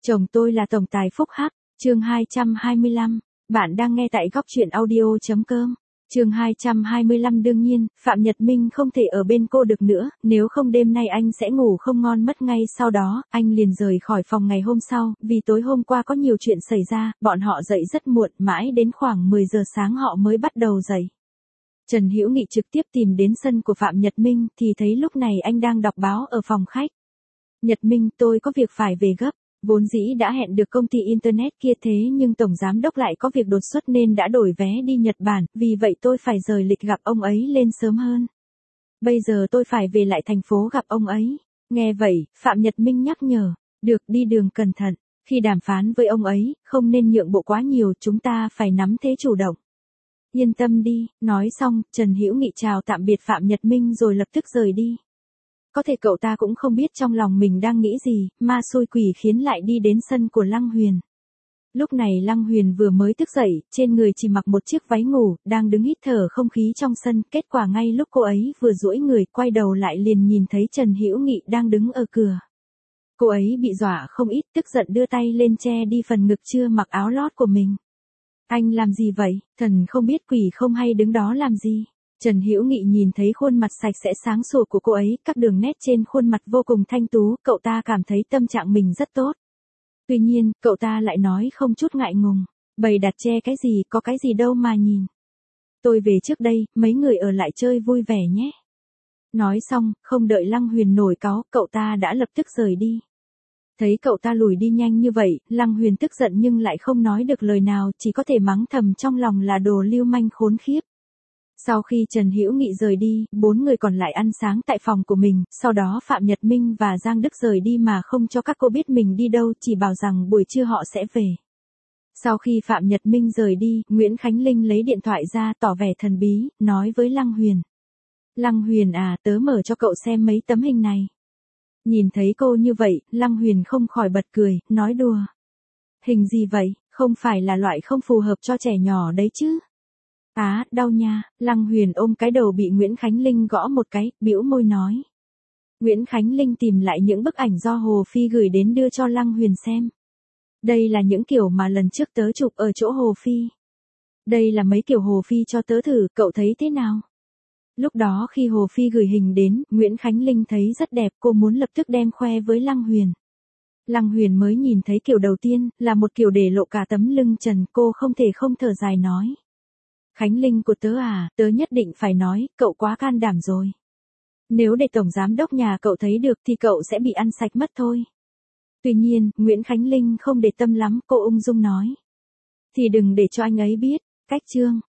Chồng tôi là tổng tài Phúc Hắc, chương 225, bạn đang nghe tại góc truyện audio.com. Chương 225 đương nhiên, Phạm Nhật Minh không thể ở bên cô được nữa, nếu không đêm nay anh sẽ ngủ không ngon mất ngay sau đó, anh liền rời khỏi phòng ngày hôm sau, vì tối hôm qua có nhiều chuyện xảy ra, bọn họ dậy rất muộn, mãi đến khoảng 10 giờ sáng họ mới bắt đầu dậy. Trần Hữu Nghị trực tiếp tìm đến sân của Phạm Nhật Minh thì thấy lúc này anh đang đọc báo ở phòng khách. Nhật Minh, tôi có việc phải về gấp. Vốn dĩ đã hẹn được công ty Internet kia thế nhưng Tổng Giám Đốc lại có việc đột xuất nên đã đổi vé đi Nhật Bản, vì vậy tôi phải rời lịch gặp ông ấy lên sớm hơn. Bây giờ tôi phải về lại thành phố gặp ông ấy. Nghe vậy, Phạm Nhật Minh nhắc nhở, được đi đường cẩn thận, khi đàm phán với ông ấy, không nên nhượng bộ quá nhiều, chúng ta phải nắm thế chủ động. Yên tâm đi, nói xong, Trần Hữu Nghị chào tạm biệt Phạm Nhật Minh rồi lập tức rời đi. Có thể cậu ta cũng không biết trong lòng mình đang nghĩ gì, ma xui quỷ khiến lại đi đến sân của Lăng Huyền. Lúc này Lăng Huyền vừa mới thức dậy, trên người chỉ mặc một chiếc váy ngủ, đang đứng hít thở không khí trong sân, kết quả ngay lúc cô ấy vừa duỗi người, quay đầu lại liền nhìn thấy Trần Hữu Nghị đang đứng ở cửa. Cô ấy bị dọa không ít, tức giận đưa tay lên che đi phần ngực chưa mặc áo lót của mình. Anh làm gì vậy, thần không biết quỷ không hay đứng đó làm gì. Trần Hữu Nghị nhìn thấy khuôn mặt sạch sẽ sáng sủa của cô ấy, các đường nét trên khuôn mặt vô cùng thanh tú, cậu ta cảm thấy tâm trạng mình rất tốt. Tuy nhiên, cậu ta lại nói không chút ngại ngùng, bày đặt che cái gì, có cái gì đâu mà nhìn. Tôi về trước đây, mấy người ở lại chơi vui vẻ nhé. Nói xong, không đợi Lăng Huyền nổi cáu, cậu ta đã lập tức rời đi. Thấy cậu ta lùi đi nhanh như vậy, Lăng Huyền tức giận nhưng lại không nói được lời nào, chỉ có thể mắng thầm trong lòng là đồ lưu manh khốn khiếp. Sau khi Trần Hữu Nghị rời đi, 4 người còn lại ăn sáng tại phòng của mình, sau đó Phạm Nhật Minh và Giang Đức rời đi mà không cho các cô biết mình đi đâu, chỉ bảo rằng buổi trưa họ sẽ về. Sau khi Phạm Nhật Minh rời đi, Nguyễn Khánh Linh lấy điện thoại ra tỏ vẻ thần bí, nói với Lăng Huyền. Lăng Huyền à, tớ mở cho cậu xem mấy tấm hình này. Nhìn thấy cô như vậy, Lăng Huyền không khỏi bật cười, nói đùa. Hình gì vậy, không phải là loại không phù hợp cho trẻ nhỏ đấy chứ? Đau nha, Lăng Huyền ôm cái đầu bị Nguyễn Khánh Linh gõ một cái, bĩu môi nói. Nguyễn Khánh Linh tìm lại những bức ảnh do Hồ Phi gửi đến đưa cho Lăng Huyền xem. Đây là những kiểu mà lần trước tớ chụp ở chỗ Hồ Phi. Đây là mấy kiểu Hồ Phi cho tớ thử, cậu thấy thế nào? Lúc đó khi Hồ Phi gửi hình đến, Nguyễn Khánh Linh thấy rất đẹp, cô muốn lập tức đem khoe với Lăng Huyền. Lăng Huyền mới nhìn thấy kiểu đầu tiên, là một kiểu để lộ cả tấm lưng trần, cô không thể không thở dài nói. Khánh Linh của tớ à, tớ nhất định phải nói, cậu quá can đảm rồi. Nếu để Tổng Giám Đốc nhà cậu thấy được thì cậu sẽ bị ăn sạch mất thôi. Tuy nhiên, Nguyễn Khánh Linh không để tâm lắm, cô ung dung nói. Thì đừng để cho anh ấy biết, cách chương.